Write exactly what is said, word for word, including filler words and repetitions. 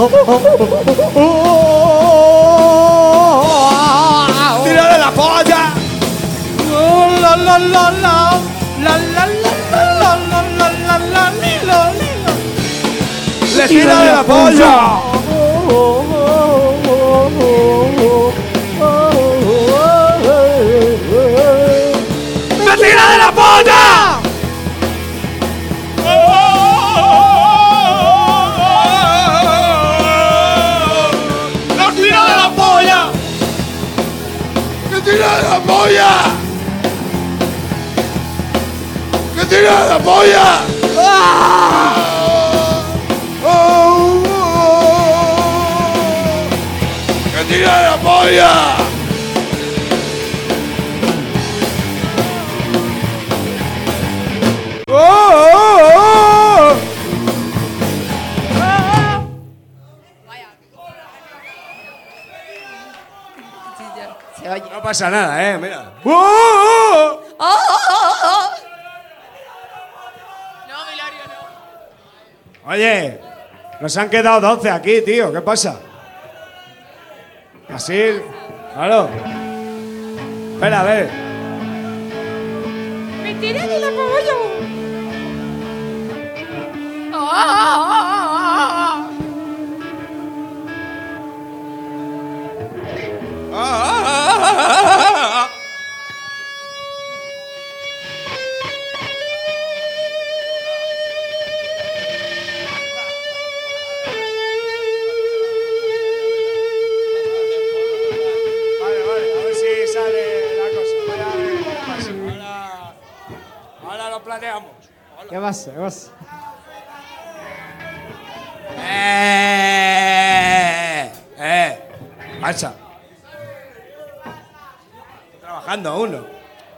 ¡Tírale la polla! La la la la la la la la la la la la la. ¡Le tira de la polla! ¡Le tira de la polla! ¡Nos tira de la polla! ¡Que tira de la polla! ¡Que tira de la polla! ¡Ah! ¡Oh! ¡Que tira de la polla! ¡Oh! ¡Oh! Se oye. No pasa nada, eh, mira. ¡Oh! ¡Oh! ¡Oh, oh, oh! No, Milario, no. Oye, nos han quedado doce aquí, tío. ¿Qué pasa? Así, claro. Espera, a ver. ¡Me tiré de la polla! ¡Oh, oh, oh, oh! Vale, vale, a ver si sale la cosa. Voy a ver qué pasa. Ahora, ahora lo planeamos. ¿Qué pasa? ¿Qué pasa? Eh, eh, marcha. Trabajando uno.